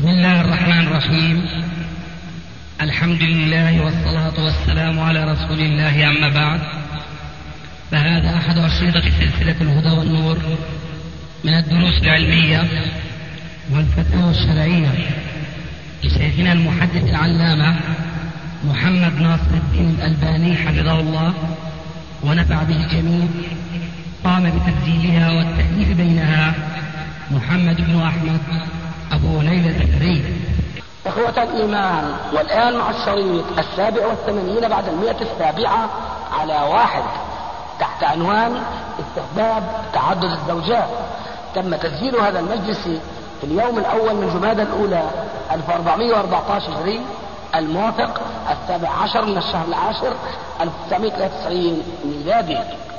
بسم الله الرحمن الرحيم. الحمد لله والصلاة والسلام على رسول الله، أما بعد، فهذا أحد أشرطة سلسلة الهدى والنور من الدروس العلمية والفتاوى الشرعية لشيخنا المحدث العلامة محمد ناصر الدين الألباني حفظه الله ونفع به الجميع. قام بتسجيلها والتأليف بينها محمد بن أحمد أبو ليلى الزكري. إخوة الإيمان، والآن مع الشريط 87 بعد 107 على 1 تحت عنوان استحباب تعدد الزوجات. تم تسجيل هذا المجلس في اليوم الأول من جمادى الأولى 1414 هجري، الموافق 17 من الشهر العاشر 1993 ميلادي.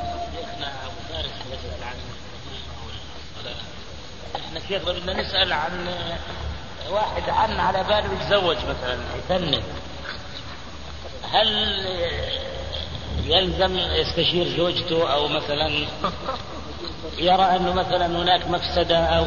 احنا كيف بدنا نسأل عن واحد عن على باله يتزوج مثلا يفنن، هل يلزم يستشير زوجته او مثلا يرى انه مثلا هناك مفسدة او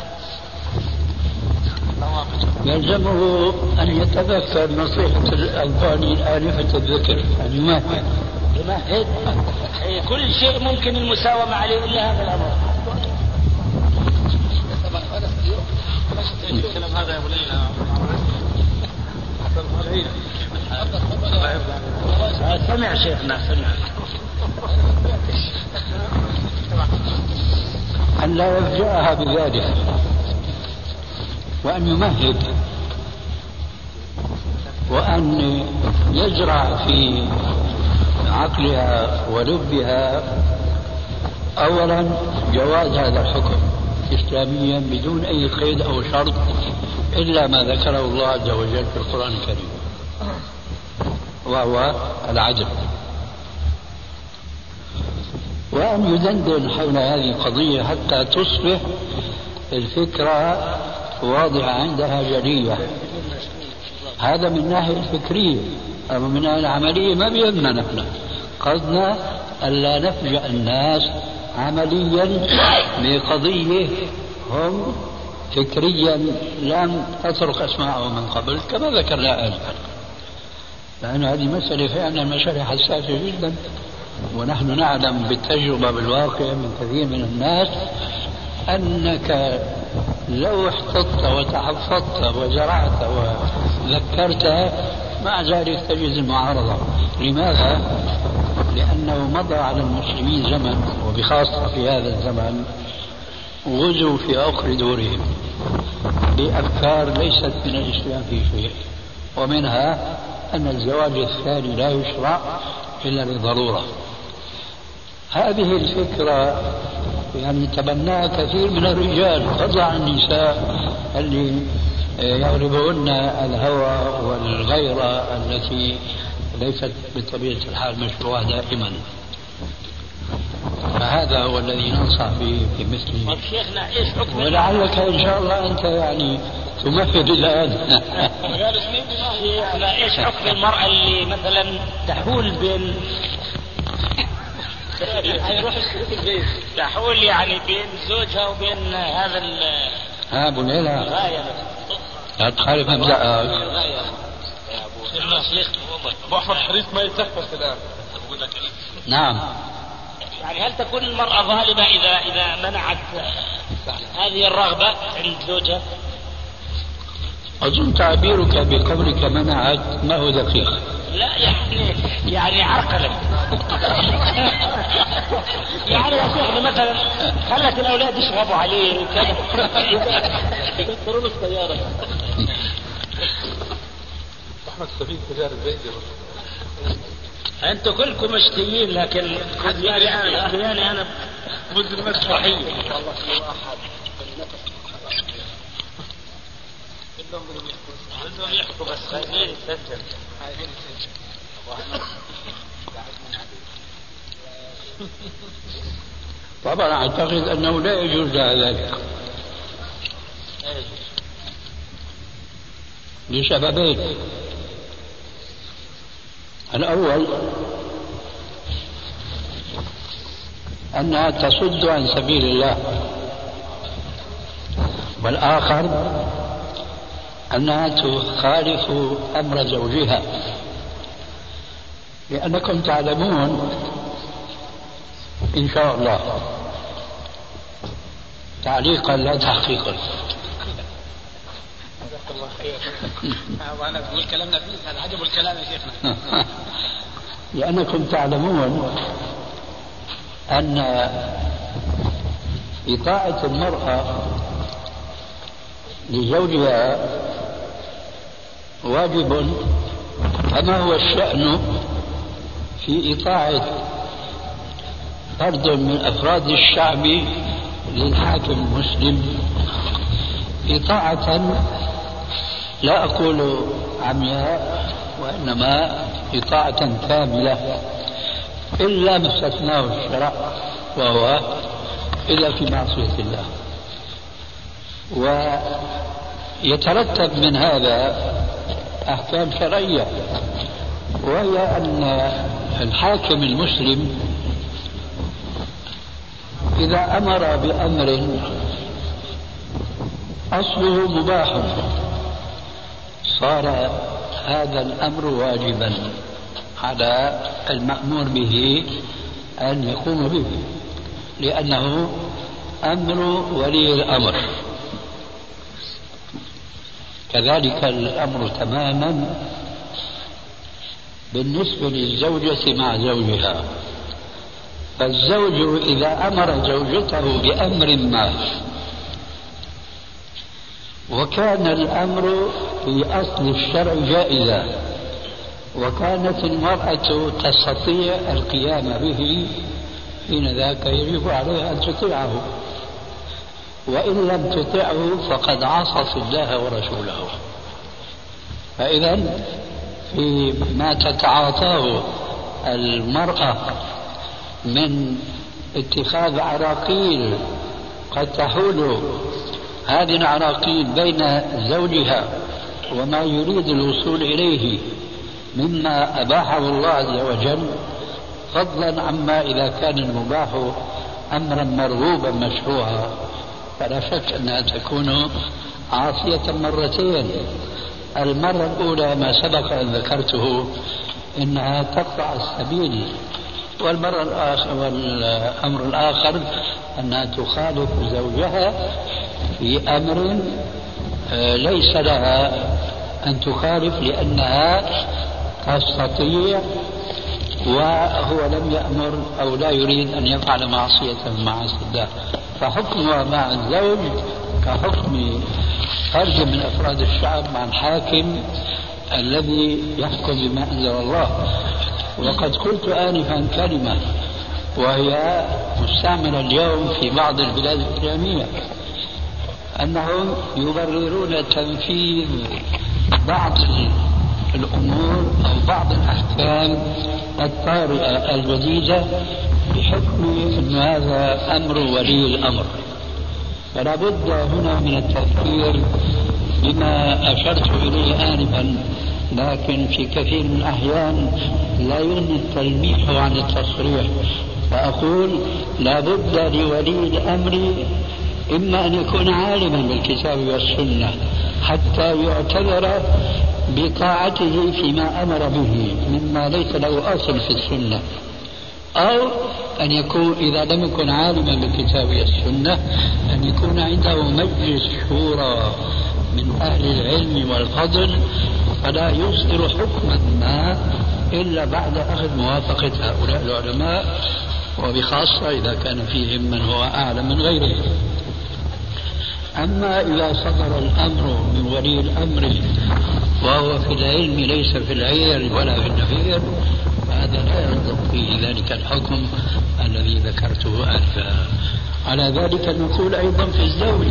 يلزمه ان يتذكر نصيحة الألباني الآنفة الذكر ان يمهد كل شيء ممكن المساومة عليه الا هذا الامر. الكلام هذا يا ابو ليلى سمع شيخنا سمع أن لا يفجأها بذلك، وأن يمهد، وأن يزرع في عقلها ولبها أولا جواز هذا الحكم إسلاميا بدون أي قيد أو شرط إلا ما ذكره الله عز وجل في القرآن الكريم، وهو العدل، وأن يدندن حول هذه القضية حتى تصبح الفكرة واضحة عندها جلية. هذا من الناحية الفكرية، أما من الناحية العملية ما بيهمنا نحن، قصدنا ألا نفجأ الناس عمليا بقضية هم فكريا لم تطرق أسماعهم من قبل كما ذكرنا آنفا، لأن هذه مسألة فعلا مسألة حساسة جدا، ونحن نعلم بالتجربة بالواقع من كثير من الناس أنك لو احتطت وتحفظت وزرعت وذكرت مع ذلك تجد المعارضة. لماذا؟ لأنه مضى على المسلمين زمن، وبخاصة في هذا الزمن غزوا في أخر دورهم بأفكار ليست من الإسلام في شيء، ومنها أن الزواج الثاني لا يشرع إلا لضرورة. هذه الفكرة يعني تبناها كثير من الرجال فضلا عن النساء اللي يغلبهن الهوى والغيرة التي ليست بطبيعة الحال مشروعة دائما. فهذا هو الذي ننصح به في مثل شيخنا ايش حكم، ولعلك ان شاء الله انت يعني تمهد الان. ايش حكم المرأة اللي مثلا تحول بين تحول يعني بين زوجها وبين هذا ابو ليلى لا تخالف مبدأك. ابو احمد حريص ما يتنفس الان. نعم، يعني هل تكون المرأة ظالمة إذا منعت هذه الرغبة عند زوجها؟ أظن تعبيرك بقولك منعت ما هو دقيق. لا يعني عرقلت. يعني يا شيخنا مثلا خلت الأولاد يشربوا عليه وكذا يكسرون السيارة. احمد سبيل تجار الزيت. أنتوا كلكم مشتيين، لكن يعني أنا مدن مسرحية. كلهم يحكوا بس خايفين يتسجل. طبعا أعتقد أنه لا يجوز ذلك لسببين. الأول أنها تصد عن سبيل الله، والآخر أنها تخالف أمر زوجها، لأنكم تعلمون إن شاء الله تعليقا لا تحقيقا. الله خير. أنا بقول كلامنا فيه هذا عجب الكلام يا شيخنا. لأنكم تعلمون أن إطاعة المرأة لزوجها واجب كما هو الشأن في إطاعة فرد من أفراد الشعب للحاكم المسلم إطاعة لا أقول عمياء وإنما إطاعة كاملة إلا ما استثناه الشرع وهو إلا في معصية الله. ويترتب من هذا أحكام شرعية، وهي أن الحاكم المسلم إذا أمر بأمر أصله مباح صار هذا الأمر واجبا على المأمور به أن يقوم به، لأنه أمر ولي الأمر. كذلك الأمر تماما بالنسبة للزوجة مع زوجها. فالزوج إذا أمر زوجته بأمر ما وكان الأمر في أصل الشرع جائزا وكانت المرأة تستطيع القيام به، حين ذاك يجب عليها أن تطيعه، وإن لم تطيعه فقد عصت الله ورسوله. فإذا فيما تتعاطاه المرأة من اتخاذ عراقيل قد تحول هذه العراقيل بين زوجها وما يريد الوصول إليه مما أباحه الله عز وجل، فضلا عما إذا كان المباح أمرا مرغوبا مشروعا، فلا شك أنها تكون عاصية مرتين. المرة الأولى ما سبق أن ذكرته إنها تقطع السبيل، والأمر الآخر أنها تخالف زوجها في أمر ليس لها أن تخالف لأنها تستطيع وهو لم يأمر أو لا يريد أن يفعل معصية من معاصي الله. فحكمها مع الزوج كحكم فرد من أفراد الشعب مع الحاكم الذي يحكم بما أنزل الله. وقد قلت آنفا كلمة وهي مستعملة اليوم في بعض البلاد الإسلامية، أنهم يبررون تنفيذ بعض الأمور أو بعض الأحكام الطارئة الجديدة بحكم أن هذا أمر ولي الأمر. فلا بد هنا من التفكير بما أشرت إليه آنفا، لكن في كثير من الأحيان لا يغني التلميح عن التصريح. فأقول لا بد لولي الأمر إما أن يكون عالما بالكتاب والسنة حتى يعتذر بطاعته فيما أمر به مما ليس له أصل في السنة، أو أن يكون إذا لم يكن عالما بالكتاب والسنة أن يكون عنده مجلس شورى من أهل العلم والفضل، فلا يصدر حكما ما إلا بعد أخذ موافقة هؤلاء العلماء، وبخاصة إذا كان فيهم من هو أعلم من غيره. أما إذا صدر الأمر من ولي الأمر وهو في العلم ليس في العير ولا في النفير، فهذا لا يصدق فيه ذلك الحكم الذي ذكرته آنفا. على ذلك نقول أيضا في الزوج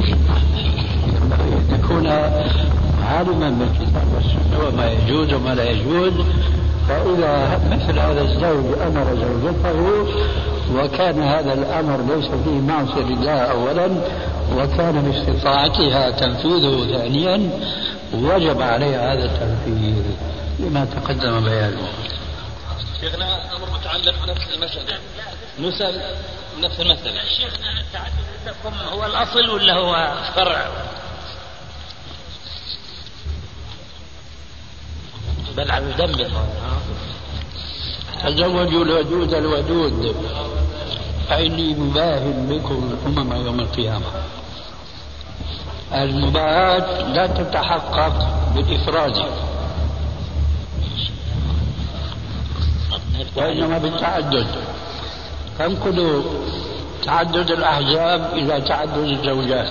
يكون عالما بالكتاب والسنة وما يجوز وما لا يجوز. فإذا مثل هذا الزوج أمر زوجته وكان هذا الأمر ليس فيه معصية لله أولا وكان باستطاعتها تنفيذه ثانيا، وجب عليها هذا التنفيذ لما تقدم بيانه. شيخنا أمر متعلق بنفس المسألة، نسأل نفس المسألة. شيخنا التعدد عندكم هو الأصل ولا هو فرع؟ بلعب ودمر. تزوجوا الودود الودود فإني مباهل بكم الأمم يوم القيامة. المباهاة لا تتحقق بالإفراد وإنما بالتعدد. فانقلوا تعدد الأحزاب إلى تعدد الزوجات.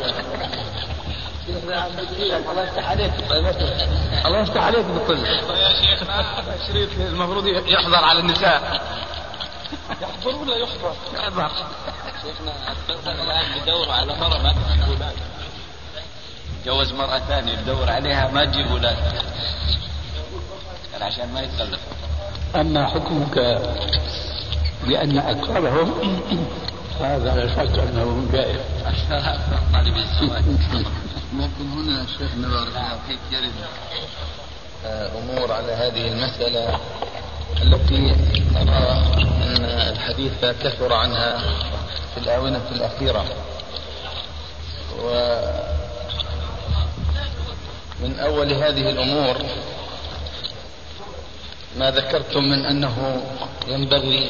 الله يفتح عليك، الله يفتح عليك بالطب يا شيخنا. شريف المفروض يحضر على النساء. يحضر ولا يحضر؟ يحضر. شيخنا الآن بدوروا على مرة ما تجيب أولاد. جوز مرة ثانية بدور عليها ما تجيب أولاد عشان ما يتخلف. أما حكمك بأن أكثرهم هذا لا شك أنه جائز. طالب الزواج. ممكن هنا شيخنا بارك الله فيك يرد أمور على هذه المسألة التي أرى أن الحديث كثر عنها في الآونة الأخيرة. ومن أول هذه الأمور ما ذكرتم من أنه ينبغي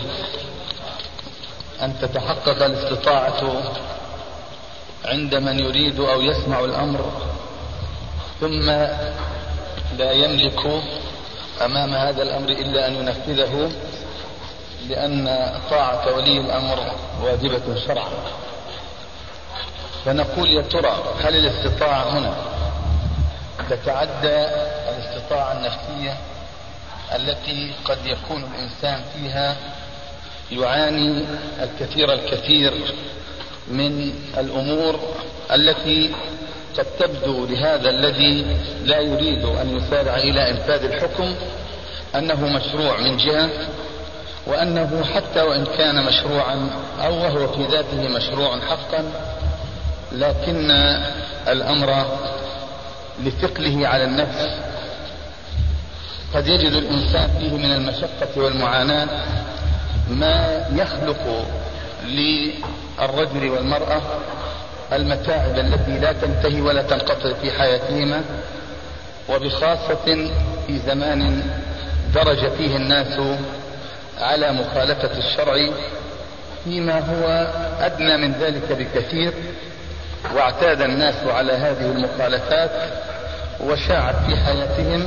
أن تتحقق الاستطاعة عند من يريد أو يسمع الأمر ثم لا يملك أمام هذا الأمر إلا أن ينفذه، لأن طاعة ولي الأمر واجبة شرعا. فنقول يا ترى هل الاستطاعة هنا تتعدى الاستطاعة النفسية التي قد يكون الإنسان فيها يعاني الكثير من الأمور التي قد تبدو لهذا الذي لا يريد أن يسارع إلى إنفاذ الحكم أنه مشروع من جهة، وأنه حتى وإن كان مشروعا أو وهو في ذاته مشروع حقا، لكن الأمر لثقله على النفس قد يجد الإنسان فيه من المشقة والمعاناة ما يخلق للرجل والمرأة المتاعب التي لا تنتهي ولا تنقطع في حياتهما، وبخاصة في زمان درج فيه الناس على مخالفة الشرع فيما هو أدنى من ذلك بكثير، واعتاد الناس على هذه المخالفات وشاعت في حياتهم،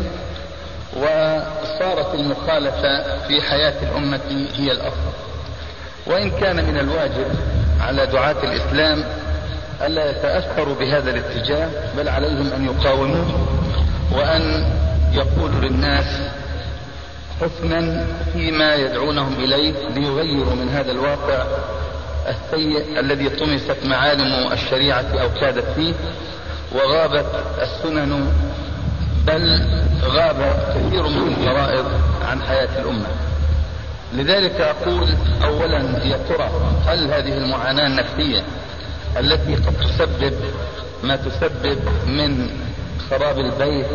وصارت المخالفة في حياة الأمة هي الأصل. وإن كان من الواجب على دعاة الإسلام ألا يتأثروا بهذا الاتجاه، بل عليهم أن يقاوموه وأن يقولوا للناس حسنا فيما يدعونهم إليه ليغيروا من هذا الواقع السيء الذي طمست معالم الشريعة أو كادت فيه، وغابت السنن، بل غاب كثير من الفرائض عن حياة الأمة. لذلك أقول أولا يا ترى هل هذه المعاناة النفسية التي قد تسبب ما تسبب من خراب البيت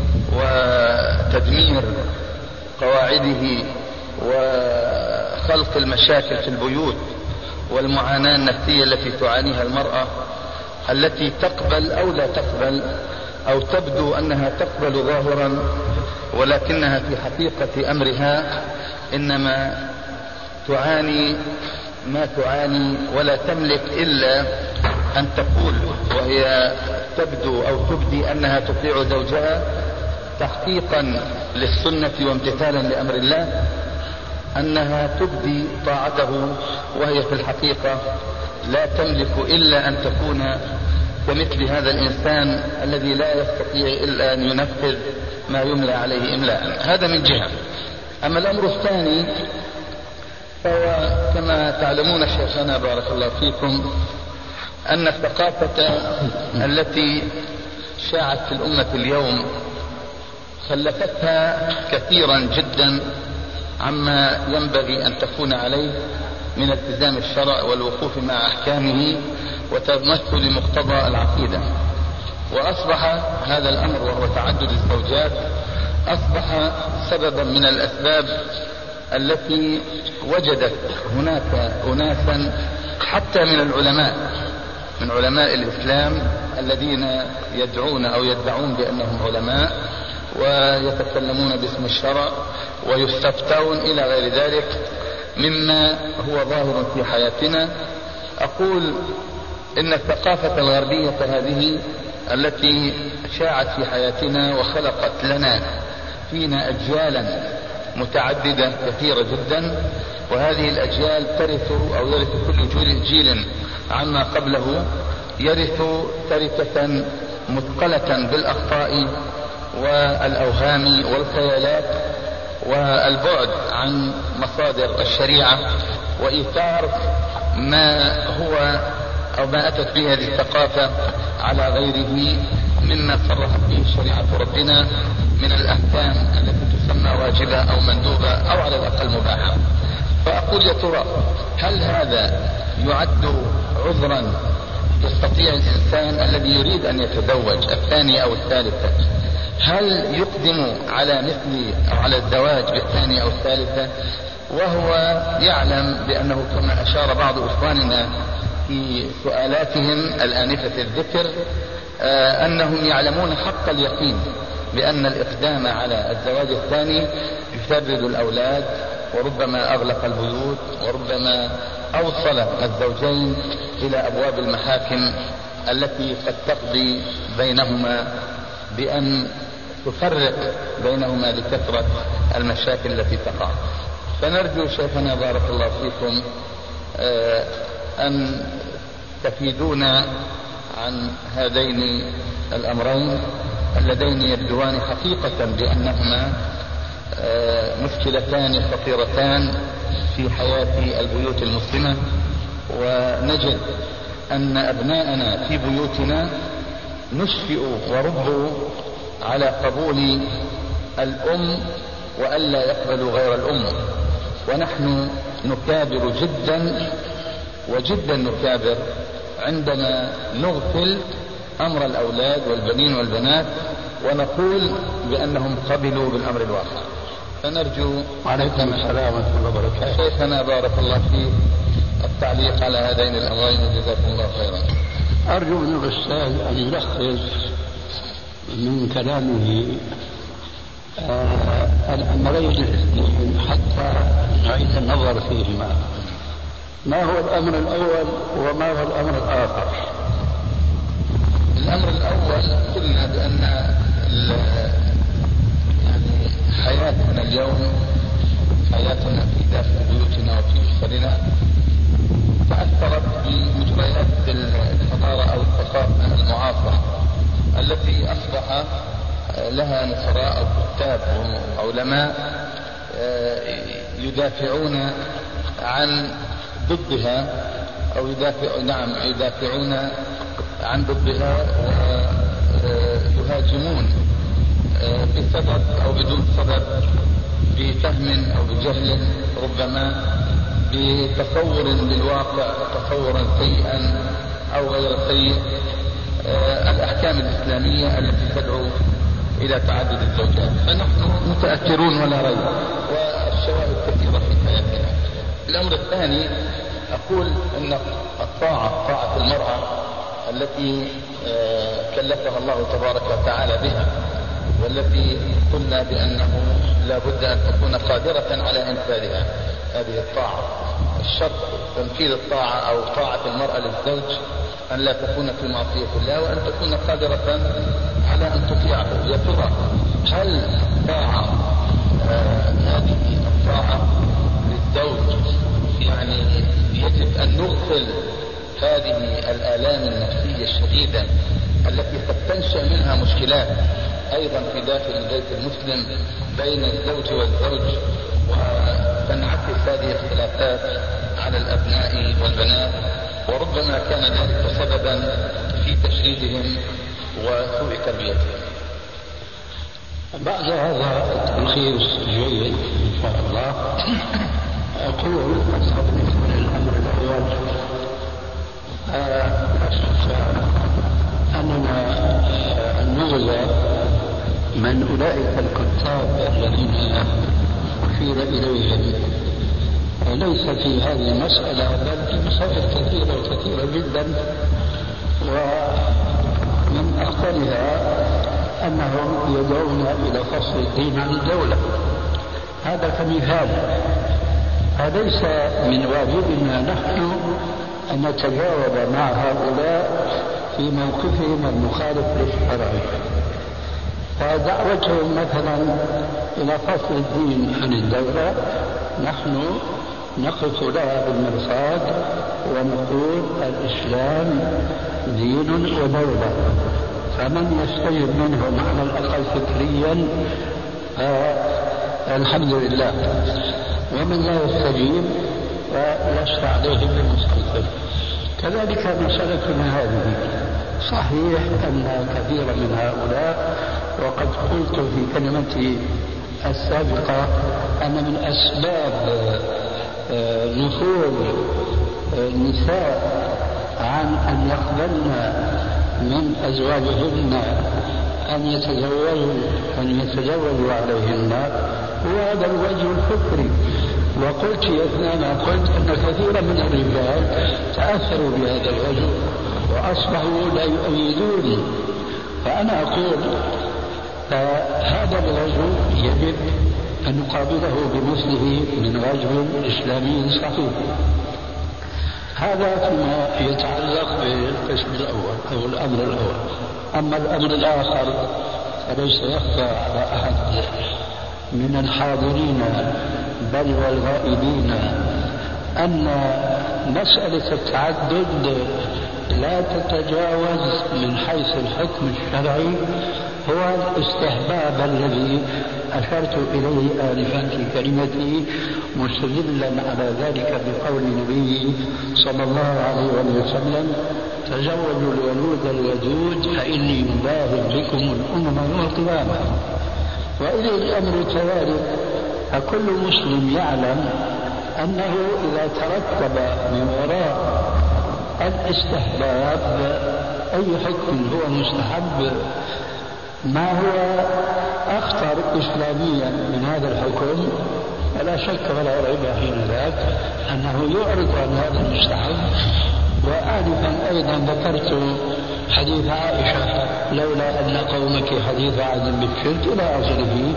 وتدمير قواعده وخلق المشاكل في البيوت، والمعاناة النفسية التي تعانيها المرأة التي تقبل أو لا تقبل أو تبدو أنها تقبل ظاهرا ولكنها في حقيقة أمرها إنما تعاني ما تعاني ولا تملك إلا أن تقول وهي تبدو أو تبدي أنها تطيع زوجها تحقيقا للسنة وامتثالا لأمر الله، أنها تبدي طاعته وهي في الحقيقة لا تملك إلا أن تكون كمثل هذا الإنسان الذي لا يستطيع إلا أن ينفذ ما يملى عليه إملاء. هذا من جهة. أما الأمر الثاني فهو كما تعلمون شيخنا بارك الله فيكم أن الثقافة التي شاعت في الأمة اليوم خلفتها كثيرا جدا عما ينبغي أن تكون عليه من التزام الشرع والوقوف مع أحكامه وتمثل مقتضى العقيدة. وأصبح هذا الأمر وهو تعدد الزوجات أصبح سببا من الأسباب التي وجدت هناك أناسا حتى من العلماء من علماء الإسلام الذين يدعون أو يدعون بأنهم علماء ويتكلمون باسم الشرع ويستفتون إلى غير ذلك مما هو ظاهر في حياتنا. أقول إن الثقافة الغربية هذه التي شاعت في حياتنا وخلقت لنا فينا أجيالا متعددة كثيرة جدا، وهذه الأجيال ترث أو يرث كل جيل عما قبله يرث تركة مثقلة بالأخطاء والأوهام والخيالات والبعد عن مصادر الشريعة وإيثار ما هو أو ما أتت به هذه الثقافة على غيره مما صرحت به شريعة ربنا من الأحكام التي تسمى واجبة أو مندوبة أو على الأقل مباحة. فأقول يا ترى هل هذا يعد عذرا يستطيع الإنسان الذي يريد أن يتزوج الثانية أو الثالثة هل يقدم على مثل أو على الزواج بالثانية أو الثالثة وهو يعلم بأنه كما أشار بعض إخواننا في سؤالاتهم الآنفة الذكر أنهم يعلمون حق اليقين بأن الإقدام على الزواج الثاني يشرد الأولاد وربما أغلق البيوت وربما أوصل الزوجين إلى أبواب المحاكم التي قد تقضي بينهما بأن تفرق بينهما لكثرة المشاكل التي تقع. فنرجو شيخنا بارك الله فيكم أن تفيدونا عن هذين الأمرين اللذين يبدوان حقيقة بأنهما مشكلتان خطيرتان في حياة البيوت المسلمة، ونجد أن أبناءنا في بيوتنا نشفئ وربوا على قبول الأم وألا يقبلوا غير الأم، ونحن نكابر جدا وجدا نكابر عندما نغفل أمر الأولاد والبنين والبنات ونقول بأنهم قبلوا بالأمر الواقع. فنرجو وعليكم السلام ورحمة الله وبركاته. شيخنا بارك الله فيك التعليق على هذين الأمرين وجزاكم الله خيرا. أرجو من الأستاذ أن يلخص من كلامه الأمرين الاثنين حتى نعيد النظر فيهما. ما هو الأمر الأول وما هو الأمر الآخر؟ الأمر الأول قلنا بأن يعني حياتنا اليوم حياتنا في داخل بيوتنا وفي أسرنا تأثرت بمجريات الحضارة أو الثقافة المعاصرة التي أصبح لها نصراء أو كتاب وعلماء يدافعون عن ضدها أو يدافعون عن ضدها ويهاجمون بسبب أو بدون سبب بفهم أو بجهل ربما بتصور للواقع تصورا سيئا أو غير سيء الأحكام الإسلامية التي تدعو إلى تعدد الزوجات. فنحن متأثرون ولا ريب والشواهد كثيرة في حياتنا. الأمر الثاني أقول أن طاعة المرأة التي كلفها الله تبارك وتعالى بها والتي قلنا بأنه لا بد أن تكون قادرة على إنفاذها هذه الطاعة. الشرط تنفيذ الطاعة أو طاعة المرأة للزوج أن لا تكون في معصية الله وأن تكون قادرة على أن تطيعه. يا ترى هل طاعة هذه الطاعة للزوج يعني يجب أن نغفل هذه الآلام النفسية الشديدة التي قد تنشأ منها مشكلات أيضا في داخل البيت المسلم بين الزوج والزوج وتنعكس هذه الخلافات على الأبناء والبنات وربما كان ذلك سببا في تشريدهم وسوء تربيتهم. بعد هذا التلخيص الجيد إن شاء الله أقول بالنسبة للأمر الأول أننا نغزى من أولئك الكتاب الذين أشير إليهم ليس في هذه المسألة بل في مسائل كثيرة جدا، ومن أخطرها أنهم يدعون إلى فصل الدين عن الدولة. هذا كمثال. أليس من واجبنا نحن أن نتجاوب مع هؤلاء في موقفهم المخالف للشرع؟ فدعوتهم مثلا إلى فصل الدين عن الدولة نحن نقف لها بالمرصاد ونقول الإسلام دين ودولة، فمن يستجب منهم على الأقل فكريا الحمد لله، ومن لا يستجيب فلست عليه بمسيطر. كذلك مسألتنا هذه صحيح أن كثيرا من هؤلاء، وقد قلت في كلمتي السابقة أن من أسباب نفور النساء عن أن يقبلن من أزواجهن أن يتزوجوا عليهن هو هذا الوجه الفكري. وقلت أثناء ما قلت أن كثيرا من الرجال تأثروا بهذا الوجه وأصبحوا لا يؤيدون. فأنا أقول هذا الوجه يجب أن نقابله بمثله من وجه إسلامي صحيح. هذا فيما يتعلق بالقسم الأول أو الأمر الأول. أما الأمر الآخر فليس يخفى على أحد من الحاضرين بل والغائبين أن مسألة التعدد لا تتجاوز من حيث الحكم الشرعي هو الاستحباب الذي أشرت إليه آنفا في كلمتي مستدلا على ذلك بقول النبي صلى الله عليه وسلم: تزوجوا الولود الودود فإني مباهل بكم الأمم يوم القيامة. وإذا الأمر كذلك فكل مسلم يعلم أنه إذا ترتب من وراء الاستحباب أي حكم هو مستحب ما هو أخطر إسلاميا من هذا الحكم فلا شك ولا ريب حين ذاك أنه يعرض عن هذا المستحب. وآنفا أيضا ذكرت حديث عائشة: لولا أن قومك حديث عهد بالشرك إلى آخره،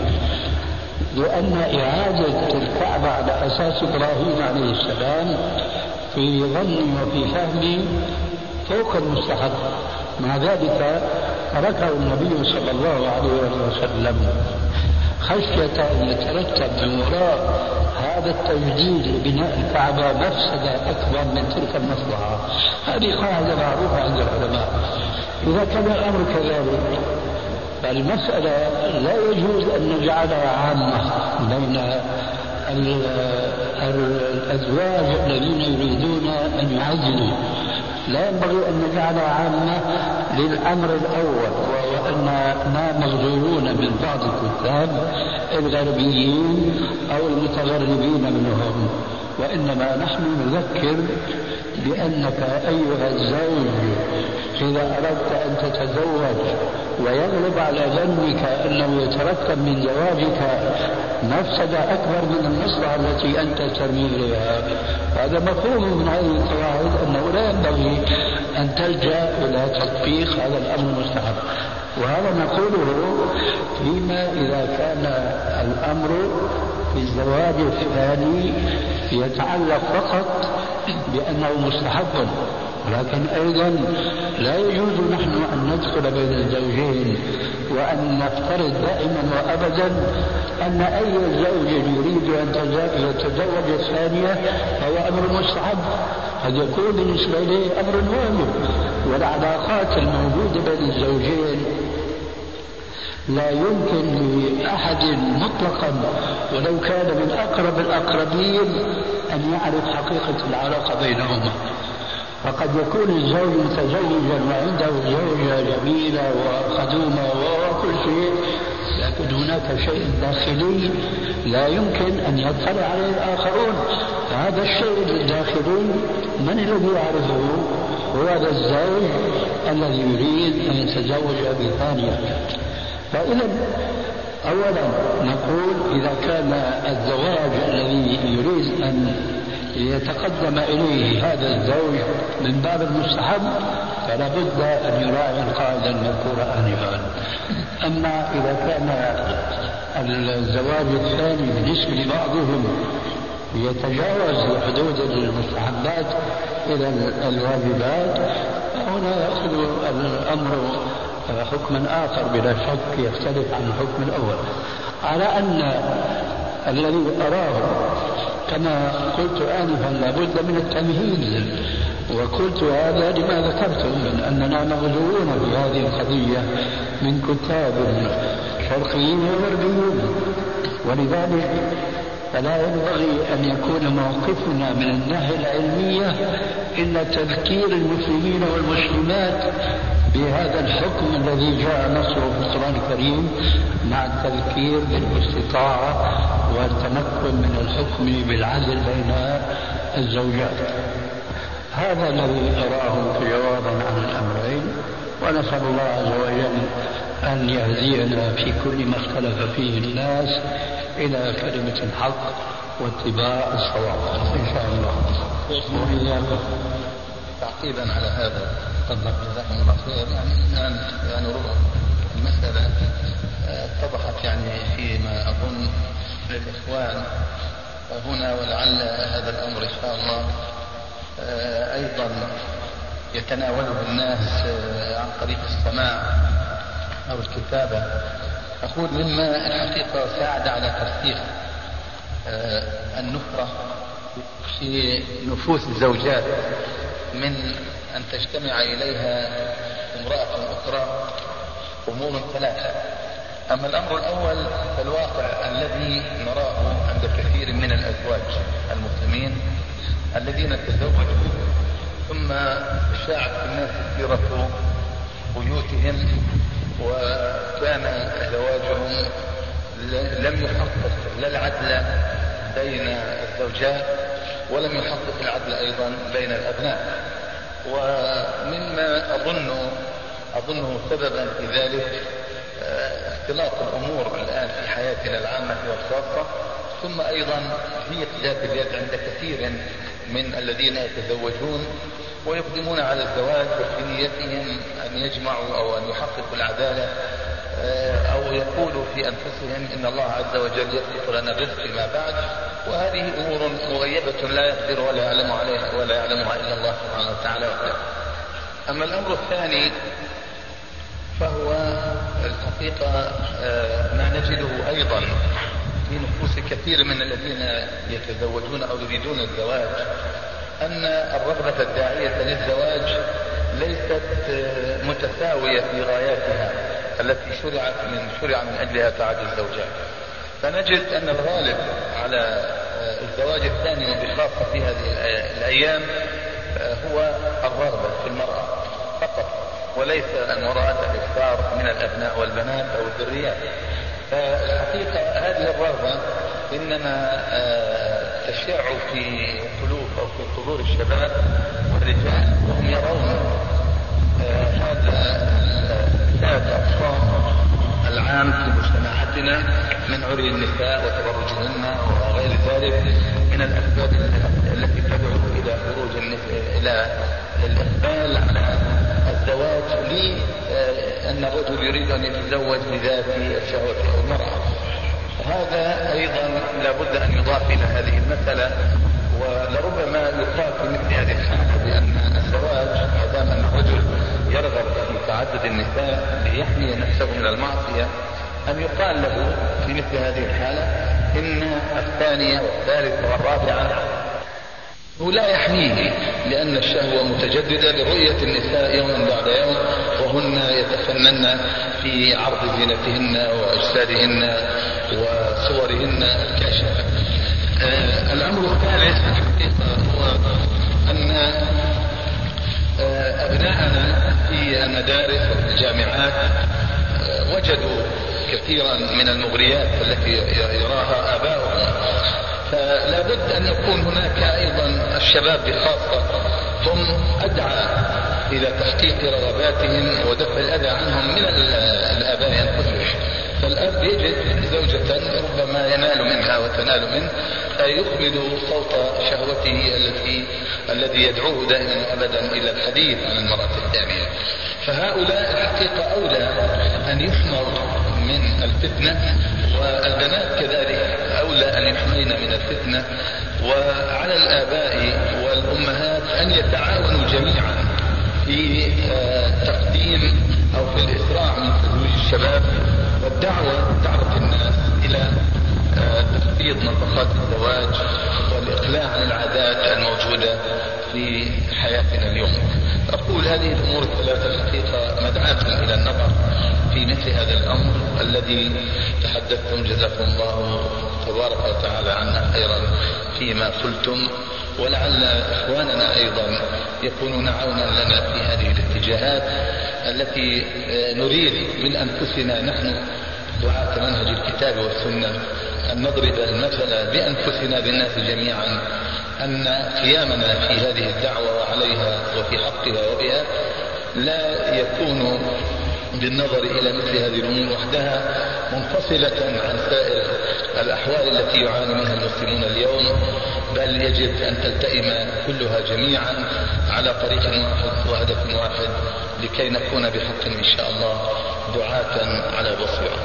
لأن إعادة الكعبة على أساس إبراهيم عليه السلام في ظني وفي فهمي فوق المستحب. مع ذلك تركه النبي صلى الله عليه وسلم خشية أن يترتب من وراء هذا التجديد لبناء الكعبة مفسدة أكبر من تلك المصلحة. هذه قاعدة معروفة عند العلماء. إذا كان الأمر كذلك فالمسألة لا يجوز أن نجعلها عامة بين الأزواج الذين يريدون أن يعزلوا. لا ينبغي أن نجعلها عامة للأمر الأول، وهو أننا مغرورون من بعض الكتاب الغربيين أو المتغربين منهم، وإنما نحن نذكر بأنك أيها الزوج إذا أردت أن تتزوج ويغلب على ظنك أنه يترتب من زواجك مفسدة أكبر من المصلحة التي أنت ترمي إليها، هذا مفهوم من هذه القواعد أنه لا ينبغي أن تلجأ إلى تطبيق هذا الأمر المستحب. وهذا نقوله فيما إذا كان الأمر في الزواج الثاني يتعلق فقط بأنه مستحب، ولكن أيضا لا يجوز نحن أن ندخل بين الزوجين وأن نفترض دائما وأبدا أن أي زوج يريد أن يتزوج الثانية فهو أمر مستحب، قد يكون بالنسبة إليه أمر واجب. والعلاقات الموجودة بين الزوجين لا يمكن لأحد مطلقا ولو كان من أقرب الأقربين أن يعرف حقيقة العلاقة بينهما. فقد يكون الزوج متزوجا وعنده زوجة جميلة وخدومة وكل شيء، لكن هناك شيء داخلي لا يمكن أن يطلع عليه الآخرون. هذا الشيء الداخلي من الذي يعرفه؟ هو هذا الزوج الذي يريد أن يتزوج بثانية. فإذا أولا نقول إذا كان الزواج الذي يريد أن يتقدم إليه هذا الزوج من باب المستحب فلا بد أن يراعي القاعدة المذكورة آنفا. أما إذا كان الزواج الثاني بالنسبة لبعضهم يتجاوز حدود المستحبات إلى الواجبات، هنا يأخذ الأمر حكما آخر بلا شك يختلف عن الحكم الأول. على أن الذي أراه كما قلت آنفا لابد من التمهيد، وقلت هذا لما ذكرتم من أننا مغزوون في هذه القضية من كتاب شرقيين وغربيين، ولذلك فلا ينبغي أن يكون موقفنا من الناحية العلمية إلا تذكير المسلمين والمسلمات بهذا الحكم الذي جاء نصره في القرآن الكريم، مع التذكير بالاستطاعة والتمكن من الحكم بالعدل بين الزوجات. هذا الذي أراه جوابا عن الأمرين، ونسأل الله عز وجل أن يهدينا في كل ما اختلف فيه الناس إلى كلمة الحق واتباع الصواب إن شاء الله. تعقيبا على هذا تفضل جزاكم الله خير. يعني ربع المسألة اتضحت يعني فيما أظن للإخوان هنا، ولعل هذا الأمر إن شاء الله أيضا يتناوله الناس عن طريق السماع أو الكتابة. أقول مما الحقيقة ساعد على ترسيخ النفرة في نفوس الزوجات من أن تجتمع إليها امرأة أخرى أمور ثلاثة. أما الأمر الأول فالواقع الذي نراه عند كثير من الأزواج المسلمين الذين تزوجوا ثم شاعت في الناس سيرة بيوتهم، وكان زواجهم لم يحقق لا العدل بين الزوجات ولم يحقق العدل أيضا بين الأبناء. ومما أظنه سببا في ذلك اختلاط الأمور الآن في حياتنا العامة والخاصة، ثم أيضا ضيق ذات اليد عند كثير من الذين يتزوجون ويقدمون على الزواج وفي نيتهم أن يجمعوا أو أن يحققوا العدالة، أو يقولوا في أنفسهم إن الله عز وجل يخلق لنا الرزق فيما بعد، وهذه أمور مغيبة لا يقدر ولا يعلم عليها ولا يعلمها إلا الله سبحانه وتعالى وحده. أما الأمر الثاني فهو الحقيقة ما نجده أيضا في نفوس كثير من الذين يتزوجون أو يريدون الزواج، أن الرغبة الداعية للزواج ليست متساوية في غاياتها التي شرع من أجلها تعدد الزوجات. فنجد أن الغالب على الزواج الثاني وبخاصة في هذه الأيام هو الرغبة في المرأة فقط، وليس أن وراءها الإكثار من الأبناء والبنات أو الذريات. فالحقيقة هذه الرغبة إنما تشع في قلوب أو في صدور الشباب والرجال، وهم يرون هذا الأطفال العام في مجتمعاتنا من عري النساء وتبرجهن وغير ذلك من الأسباب التي تدعو إلى خروج إلى الإقبال على الزواج لأن الرجل يريد أن يتزوج لذات الشهوة المرأة. هذا أيضا لابد أن يضاف إلى هذه المسألة، ولربما يقال في مثل هذه الحالة بأن الزواج ما دام أن الرجل يرغب في تعدد النساء ليحمي نفسه من المعصية، أن يقال له في مثل هذه الحالة إن الثانية والثالثة والرابعة هو لا يحميه، لأن الشهوة متجددة لرؤية النساء يوما بعد يوم وهن يتفنن في عرض زينتهن وأجسادهن وصورهن الكاشفة. الأمر الثالث هو أن أبناءنا في المدارس والجامعات وجدوا كثيرا من المغريات التي يراها آباؤهم، فلا بد أن يكون هناك أيضا الشباب بخاصة هم أدعى إلى تحقيق رغباتهم ودفع الأذى عنهم من الآباء أنفسهم. فالأب يجد زوجة ربما ينال منها وتنال منه يقبل صوت شهوته الذي يدعوه دائما أبدا إلى الحديث عن المرأة الثانية. فهؤلاء الحقيقة أولى أن يحمر من الفتنة، والبنات كذلك أولى أن يحمين من الفتنة. وعلى الآباء والأمهات أن يتعاونوا جميعا في تقديم أو في الإسراع من تزويج الشباب دعوة الناس إلى تخفيض نفقات الزواج والإقلاع عن العادات الموجودة في حياتنا اليوم. أقول هذه الأمور الثلاثة الحقيقة مدعاة إلى النظر في مثل هذا الأمر الذي تحدثتم، جزاكم الله تبارك وتعالى عنا خيرا فيما قلتم، ولعل إخواننا أيضا يكونون عونا لنا في هذه الاتجاهات التي نريد من أنفسنا نحن دعاة منهج الكتاب والسنة أن نضرب المثل بأنفسنا بالناس جميعا، أن قيامنا في هذه الدعوة وعليها وفي حقها وبها لا يكون بالنظر إلى مثل هذه الأمور وحدها منفصلة عن سائر الأحوال التي يعاني منها المسلمون اليوم، بل يجب أن تلتئم كلها جميعا على طريق واحد وهدف واحد لكي نكون بحق إن شاء الله دعاة على بصيرة.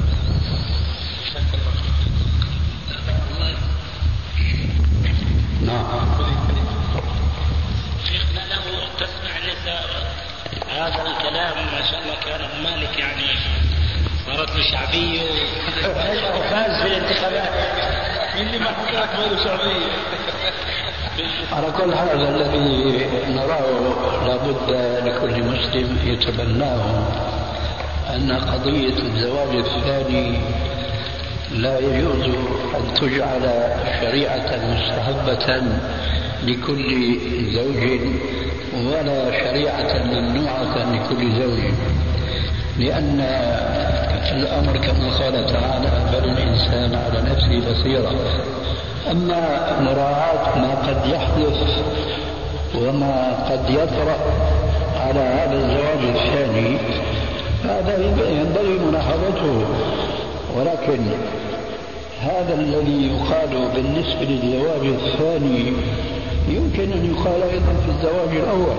شيخنا له تسمع النساء هذا الكلام ما شاء الله كان مالك يعني صارت له شعبيه وفاز في الانتخابات. اللي ما حضرك ما له شعبيه. على كل حال الذي نراه لابد لكل مسلم يتبناه أن قضية الزواج الثاني لا يجوز أن تجعل شريعة مستحبة لكل زوج ولا شريعة ممنوعة لكل زوج، لأن الأمر كما قال تعالى بل الإنسان على نفسه بصيرة. أما مراعاة ما قد يحدث وما قد يطرأ على هذا الزواج الثاني هذا ينبغي ملاحظته، ولكن هذا الذي يقال بالنسبة للزواج الثاني يمكن أن يقال أيضا في الزواج الأول.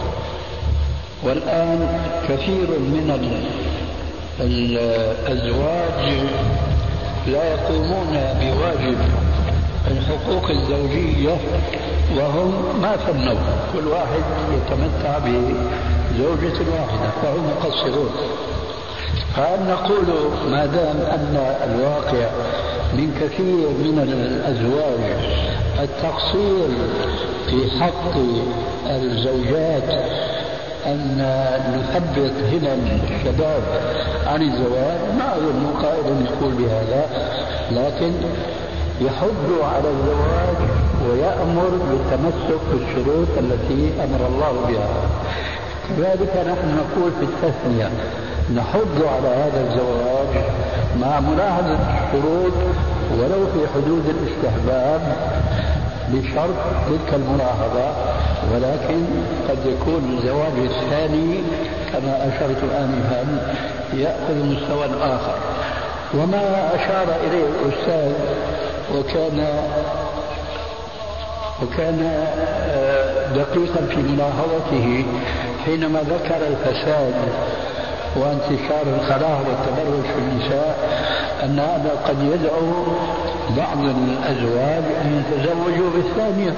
والآن كثير من الأزواج لا يقومون بواجب الحقوق الزوجية وهم ما فنوا، كل واحد يتمتع بزوجة واحدة فهم مقصرون. فهل نقول ما دام أن الواقع من كثير من الأزواج التقصير في حق الزوجات أن نثبت همم الشباب عن الزواج؟ ما أظن قائل يقول بهذا، لكن يحض على الزواج ويأمر بالتمسك بالشروط التي أمر الله بها. كذلك نحن نقول في التثنية نحض على هذا الزواج مع ملاحظة الشروط ولو في حدود الاستحباب بشرط تلك الملاحظة، ولكن قد يكون الزواج الثاني كما أشرت آنفا يأخذ مستوى آخر. وما أشار إليه الأستاذ وكان دقيقا في ملاحظته حينما ذكر الفساد وانتشار الخلاء والتبرج في النساء، أن هذا قد يدعو بعض الأزواج أن يتزوجوا بالثانية،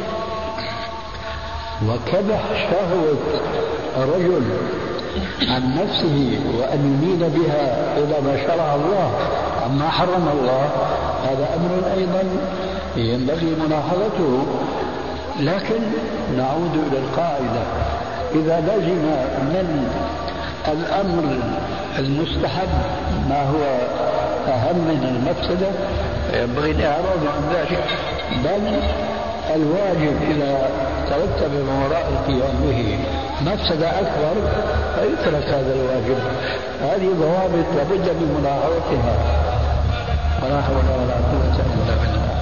وكبح شهوة الرجل عن نفسه وأن يميل بها إلى ما شرع الله عما حرم الله، هذا أمر أيضا ينبغي ملاحظته. لكن نعود إلى القاعدة، إذا لزم من الأمر المستحب ما هو أهم من المفسدة ينبغي الإعراض عن ذلك، بل الواجب إذا ترتب من وراء القيام به مفسدة أكبر فيترك هذا الواجب. هذه ضوابط لابد من ملاحظتها، ولا حول ولا قوة إلا بالله.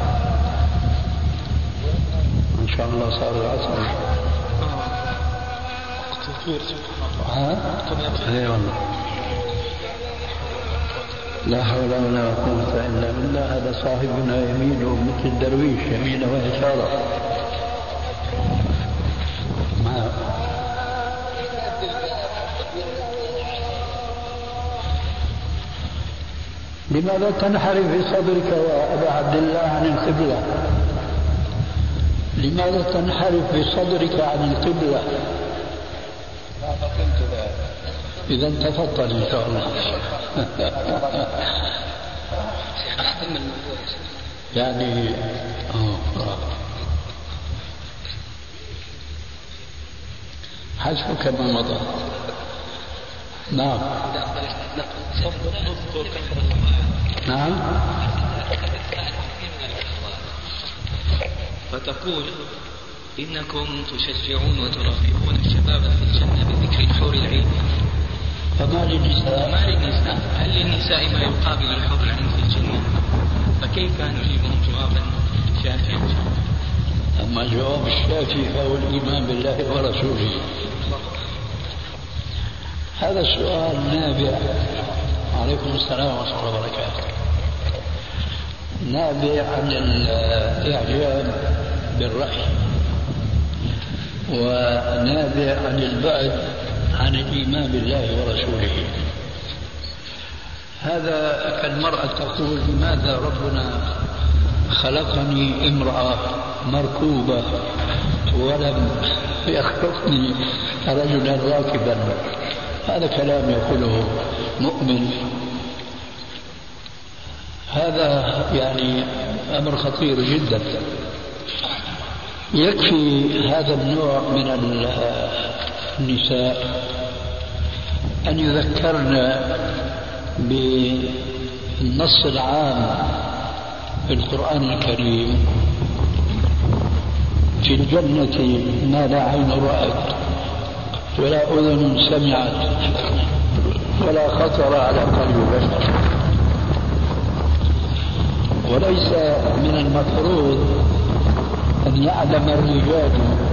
إن شاء الله صار العصر. اي والله لا حول ولا قوة إلا بالله. هذا صاحبنا يمينه مثل الدرويش يمينه ويساره. لماذا تنحرف بصدرك يا أبا عبد الله عن القبلة؟ لماذا تنحرف بصدرك عن القبلة؟ إذا تفضل إن شاء الله. يعني حسبك ما مضى. نعم نعم. فتقول إنكم تشجعون وترغبون الشباب في الجنة بذكر الحور العين، فما للنساء؟ هل للنساء ما يقابل الحور العين في الجنة؟ فكيف نجيبهم جوابا شافيا؟ أما الجواب الشافي فهو الإيمان بالله ورسوله. هذا السؤال نابع، عليكم السلام ورحمة الله وبركاته، نابع عن الإعجاب بالرأي، ونابع عن البعد عن الإيمان بالله ورسوله. هذا كالمرأة تقول لماذا ربنا خلقني امرأة مركوبة ولم يخلقني رجلا راكبا؟ هذا كلام يقوله مؤمن. هذا يعني أمر خطير جدا. يكفي هذا النوع من النساء أن يذكرن بالنص العام في القرآن الكريم: في الجنة ما لا عين رأت ولا أذن سمعت ولا خطر على قلب بشر. وليس من المفروض أن يعلم الرجال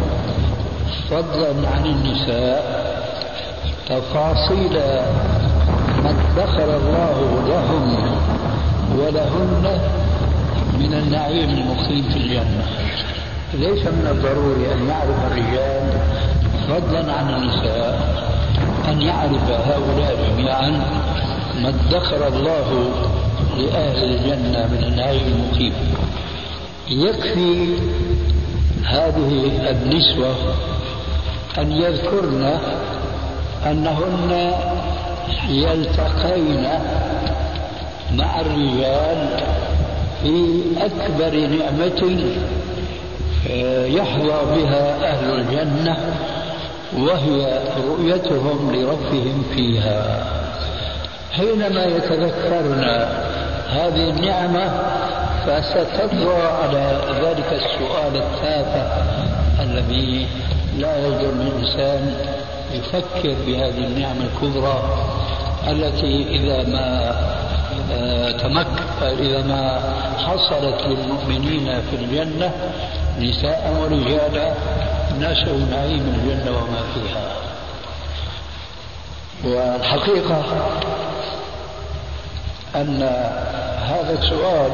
فضلا عن النساء تفاصيل ما ادخر الله لهم ولهن من النعيم المقيم في الجنة. ليس من الضروري أن يعرف الرجال فضلا عن النساء أن يعرف هؤلاء جميعا ما ادخر الله لأهل الجنة من النعيم المقيم. يكفي هذه النسوة أن يذكرن أنهن يلتقين مع الرجال في أكبر نعمة يحظى بها أهل الجنة، وهي رؤيتهم لربهم فيها. حينما يتذكرن هذه النعمة فستطرأ على ذلك السؤال التافه الذي لا يجوز للإنسان يفكر بهذه النعمة الكبرى التي إذا ما حصلت للمؤمنين في الجنة نساء ورجالا نشأوا نعيم الجنة وما فيها. والحقيقة أن هذا السؤال